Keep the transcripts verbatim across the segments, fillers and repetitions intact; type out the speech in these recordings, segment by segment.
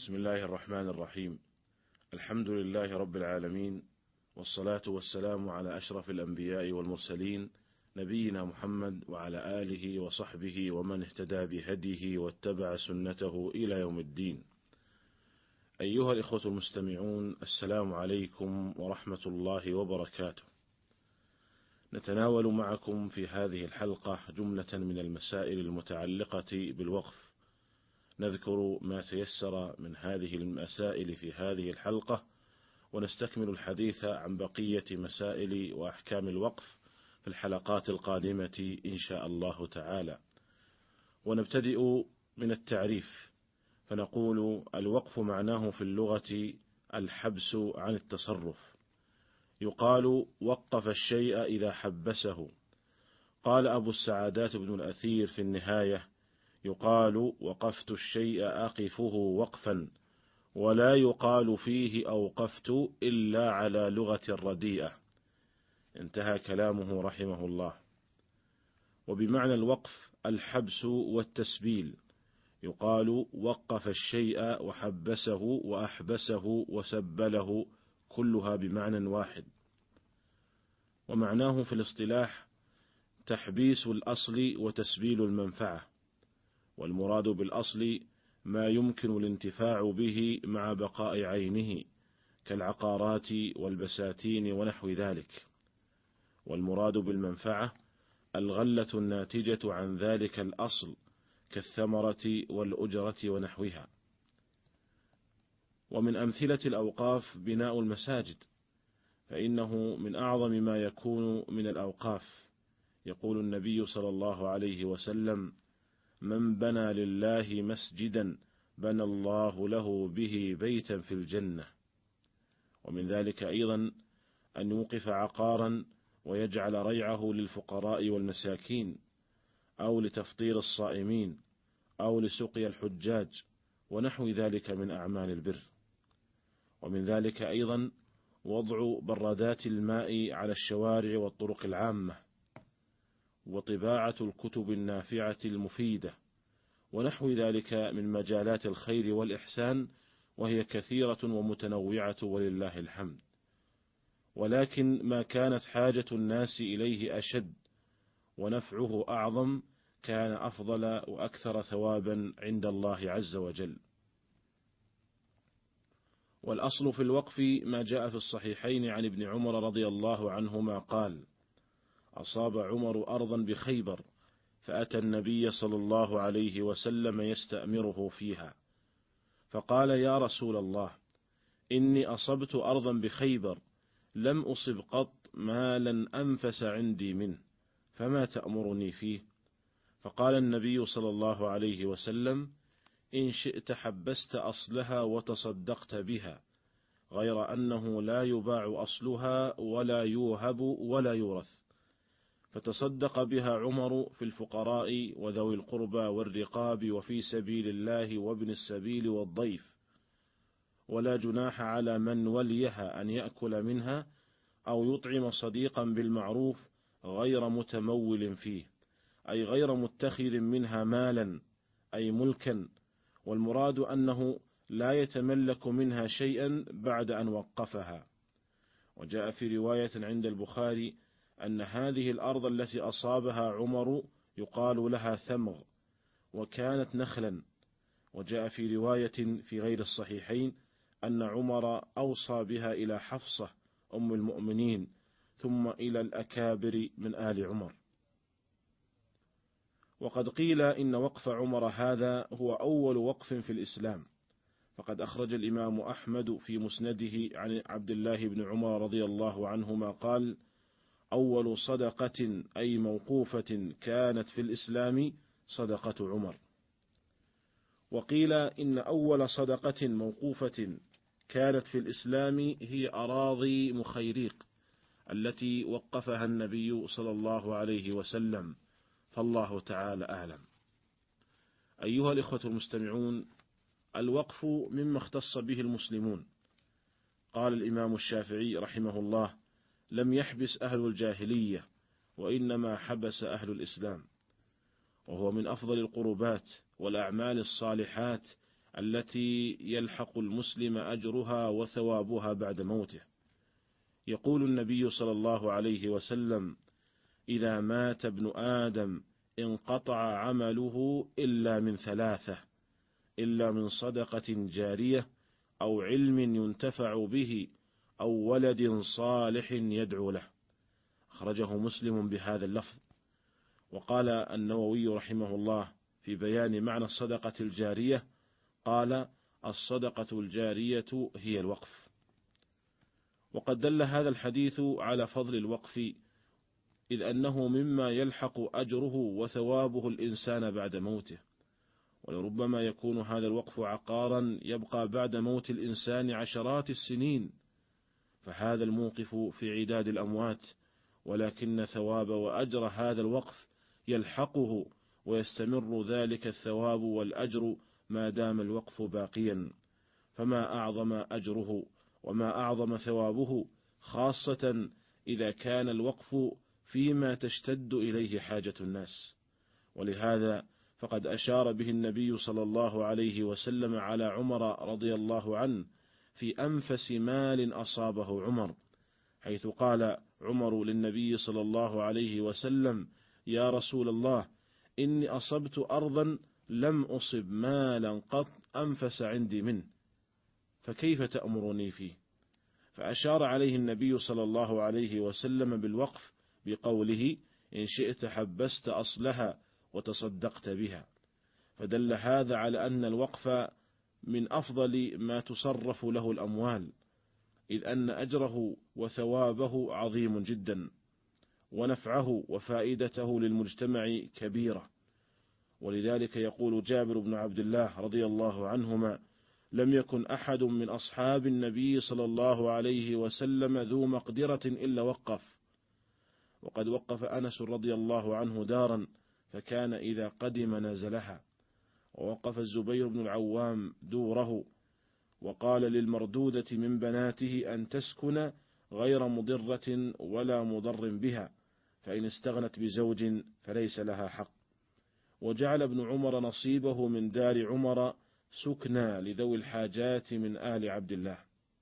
بسم الله الرحمن الرحيم. الحمد لله رب العالمين، والصلاة والسلام على أشرف الأنبياء والمرسلين، نبينا محمد وعلى آله وصحبه ومن اهتدى بهديه واتبع سنته إلى يوم الدين. أيها الإخوة المستمعون، السلام عليكم ورحمة الله وبركاته. نتناول معكم في هذه الحلقة جملة من المسائل المتعلقة بالوقف. نذكر ما تيسر من هذه المسائل في هذه الحلقة، ونستكمل الحديث عن بقية مسائل وأحكام الوقف في الحلقات القادمة إن شاء الله تعالى. ونبتدئ من التعريف، فنقول: الوقف معناه في اللغة الحبس عن التصرف. يقال وقف الشيء إذا حبسه. قال أبو السعادات بن الأثير في النهاية: يقال وقفت الشيء أقفه وقفا، ولا يقال فيه أوقفت إلا على لغة الرديئة. انتهى كلامه رحمه الله. وبمعنى الوقف الحبس والتسبيل. يقال وقف الشيء وحبسه وأحبسه وسبله، كلها بمعنى واحد. ومعناه في الاصطلاح تحبيس الأصل وتسبيل المنفعة، والمراد بالأصل ما يمكن الانتفاع به مع بقاء عينه كالعقارات والبساتين ونحو ذلك. والمراد بالمنفعة الغلة الناتجة عن ذلك الأصل كالثمرة والأجرة ونحوها. ومن أمثلة الأوقاف بناء المساجد، فإنه من أعظم ما يكون من الأوقاف. يقول النبي صلى الله عليه وسلم: من بنى لله مسجدا بنى الله له به بيتا في الجنة. ومن ذلك أيضا أن يوقف عقارا ويجعل ريعه للفقراء والمساكين، أو لتفطير الصائمين، أو لسقي الحجاج، ونحو ذلك من أعمال البر. ومن ذلك أيضا وضع برادات الماء على الشوارع والطرق العامة، وطباعة الكتب النافعة المفيدة، ونحو ذلك من مجالات الخير والإحسان، وهي كثيرة ومتنوعة ولله الحمد. ولكن ما كانت حاجة الناس إليه أشد ونفعه أعظم كان أفضل وأكثر ثوابا عند الله عز وجل. والأصل في الوقف ما جاء في الصحيحين عن ابن عمر رضي الله عنهما قال: أصاب عمر أرضا بخيبر، فأتى النبي صلى الله عليه وسلم يستأمره فيها، فقال: يا رسول الله، إني أصبت أرضا بخيبر لم أصب قط مالا أنفس عندي منه، فما تأمرني فيه؟ فقال النبي صلى الله عليه وسلم: إن شئت حبست أصلها وتصدقت بها، غير أنه لا يباع أصلها ولا يوهب ولا يورث. فتصدق بها عمر في الفقراء وذوي القربى والرقاب وفي سبيل الله وابن السبيل والضيف، ولا جناح على من وليها أن يأكل منها أو يطعم صديقا بالمعروف غير متمول فيه، أي غير متخذ منها مالا أي ملكا. والمراد أنه لا يتملك منها شيئا بعد أن وقفها. وجاء في رواية عند البخاري أن هذه الأرض التي أصابها عمر يقال لها ثمغ، وكانت نخلا. وجاء في رواية في غير الصحيحين أن عمر أوصى بها إلى حفصة أم المؤمنين، ثم إلى الأكابر من آل عمر. وقد قيل إن وقف عمر هذا هو أول وقف في الإسلام، فقد أخرج الإمام أحمد في مسنده عن عبد الله بن عمر رضي الله عنهما قال: أول صدقة أي موقوفة كانت في الإسلام صدقة عمر. وقيل إن أول صدقة موقوفة كانت في الإسلام هي أراضي مخيريق التي وقفها النبي صلى الله عليه وسلم، فالله تعالى أعلم. أيها الإخوة المستمعون، الوقف مما اختص به المسلمون. قال الإمام الشافعي رحمه الله: لم يحبس أهل الجاهلية، وإنما حبس أهل الإسلام. وهو من أفضل القربات والأعمال الصالحات التي يلحق المسلم أجرها وثوابها بعد موته. يقول النبي صلى الله عليه وسلم: إذا مات ابن آدم انقطع عمله إلا من ثلاثة: إلا من صدقة جارية، أو علم ينتفع به، أو ولد صالح يدعو له. أخرجه مسلم بهذا اللفظ. وقال النووي رحمه الله في بيان معنى الصدقة الجارية، قال: الصدقة الجارية هي الوقف. وقد دل هذا الحديث على فضل الوقف، إذ أنه مما يلحق أجره وثوابه الإنسان بعد موته. ولربما يكون هذا الوقف عقارا يبقى بعد موت الإنسان عشرات السنين، فهذا الموقف في عداد الأموات، ولكن ثواب وأجر هذا الوقف يلحقه، ويستمر ذلك الثواب والأجر ما دام الوقف باقيا. فما أعظم أجره وما أعظم ثوابه، خاصة إذا كان الوقف فيما تشتد إليه حاجة الناس. ولهذا فقد أشار به النبي صلى الله عليه وسلم على عمر رضي الله عنه في أنفس مال أصابه عمر، حيث قال عمر للنبي صلى الله عليه وسلم: يا رسول الله، إني أصبت أرضا لم أصب مالا قط أنفس عندي منه، فكيف تأمرني فيه؟ فأشار عليه النبي صلى الله عليه وسلم بالوقف بقوله: إن شئت حبست أصلها وتصدقت بها. فدل هذا على أن الوقف من أفضل ما تصرف له الأموال، إذ أن أجره وثوابه عظيم جدا، ونفعه وفائدته للمجتمع كبيرة. ولذلك يقول جابر بن عبد الله رضي الله عنهما: لم يكن أحد من أصحاب النبي صلى الله عليه وسلم ذو مقدرة إلا وقف. وقد وقف أنس رضي الله عنه دارا، فكان إذا قدم نزلها. ووقف الزبير بن العوام دوره، وقال للمردودة من بناته أن تسكن غير مضرة ولا مضر بها، فإن استغنت بزوج فليس لها حق. وجعل ابن عمر نصيبه من دار عمر سكنى لذوي الحاجات من آل عبد الله.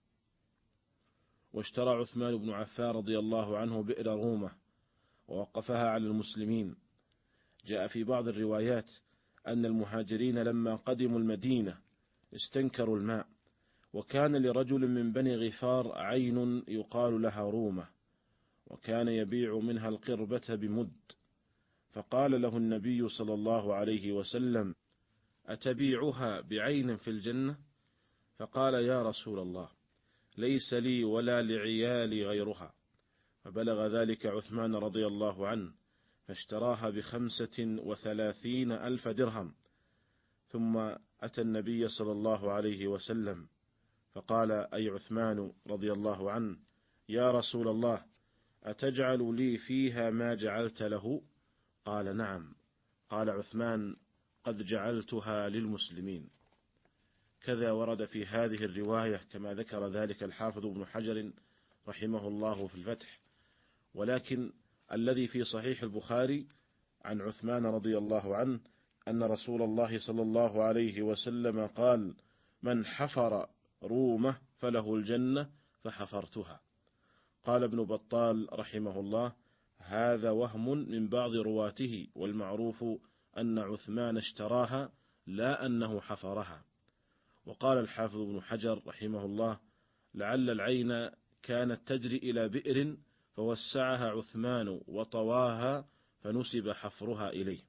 واشترى عثمان بن عفان رضي الله عنه بئر رومة ووقفها على المسلمين. جاء في بعض الروايات أن المهاجرين لما قدموا المدينة استنكروا الماء، وكان لرجل من بني غفار عين يقال لها رومة، وكان يبيع منها القربة بمد، فقال له النبي صلى الله عليه وسلم: أتبيعها بعين في الجنة؟ فقال: يا رسول الله، ليس لي ولا لعيالي غيرها. فبلغ ذلك عثمان رضي الله عنه، فاشتراها بخمسة وثلاثين ألف درهم. ثم أتى النبي صلى الله عليه وسلم فقال: أي عثمان رضي الله عنه، يا رسول الله، أتجعل لي فيها ما جعلت له؟ قال: نعم. قال عثمان: قد جعلتها للمسلمين. كذا ورد في هذه الرواية كما ذكر ذلك الحافظ ابن حجر رحمه الله في الفتح. ولكن الذي في صحيح البخاري عن عثمان رضي الله عنه أن رسول الله صلى الله عليه وسلم قال: من حفر رومة فله الجنة فحفرتها. قال ابن بطال رحمه الله: هذا وهم من بعض رواته، والمعروف أن عثمان اشتراها لا أنه حفرها. وقال الحافظ ابن حجر رحمه الله: لعل العين كانت تجري إلى بئر فوسعها عثمان وطواها فنسب حفرها إليه.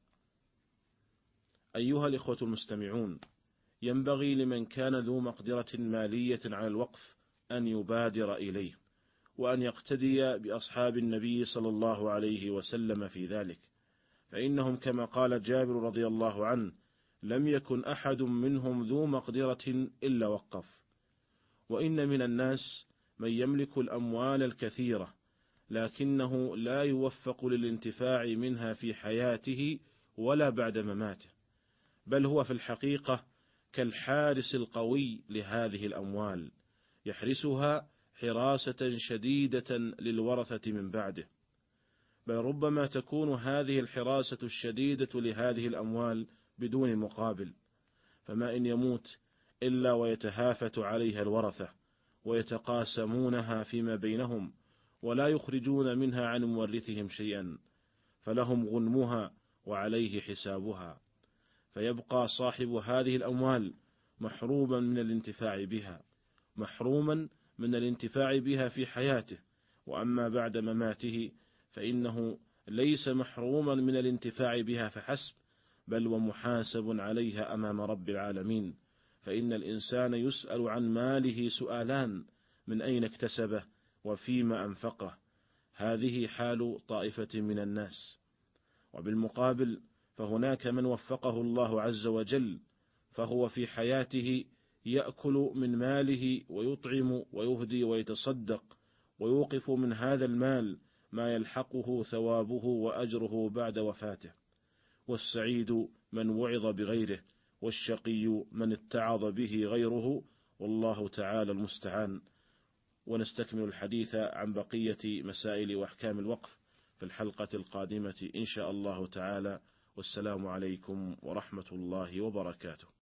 أيها الإخوة المستمعون، ينبغي لمن كان ذو مقدرة مالية على الوقف أن يبادر إليه، وأن يقتدي بأصحاب النبي صلى الله عليه وسلم في ذلك، فإنهم كما قال جابر رضي الله عنه: لم يكن أحد منهم ذو مقدرة إلا وقف. وإن من الناس من يملك الأموال الكثيرة، لكنه لا يوفق للانتفاع منها في حياته ولا بعد مماته، بل هو في الحقيقة كالحارس القوي لهذه الأموال، يحرسها حراسة شديدة للورثة من بعده. بل ربما تكون هذه الحراسة الشديدة لهذه الأموال بدون مقابل، فما إن يموت إلا ويتهافت عليها الورثة ويتقاسمونها فيما بينهم، ولا يخرجون منها عن مورثهم شيئا، فلهم غنمها وعليه حسابها، فيبقى صاحب هذه الأموال محروما من الانتفاع بها محروما من الانتفاع بها في حياته، وأما بعد مماته فإنه ليس محروما من الانتفاع بها فحسب، بل ومحاسب عليها أمام رب العالمين، فإن الإنسان يسأل عن ماله سؤالان: من أين اكتسبه وفيما أنفقه. هذه حال طائفة من الناس. وبالمقابل فهناك من وفقه الله عز وجل، فهو في حياته يأكل من ماله ويطعم ويهدي ويتصدق، ويوقف من هذا المال ما يلحقه ثوابه وأجره بعد وفاته. والسعيد من وعظ بغيره، والشقي من اتعظ به غيره، والله تعالى المستعان. ونستكمل الحديث عن بقية مسائل وأحكام الوقف في الحلقة القادمة إن شاء الله تعالى. والسلام عليكم ورحمة الله وبركاته.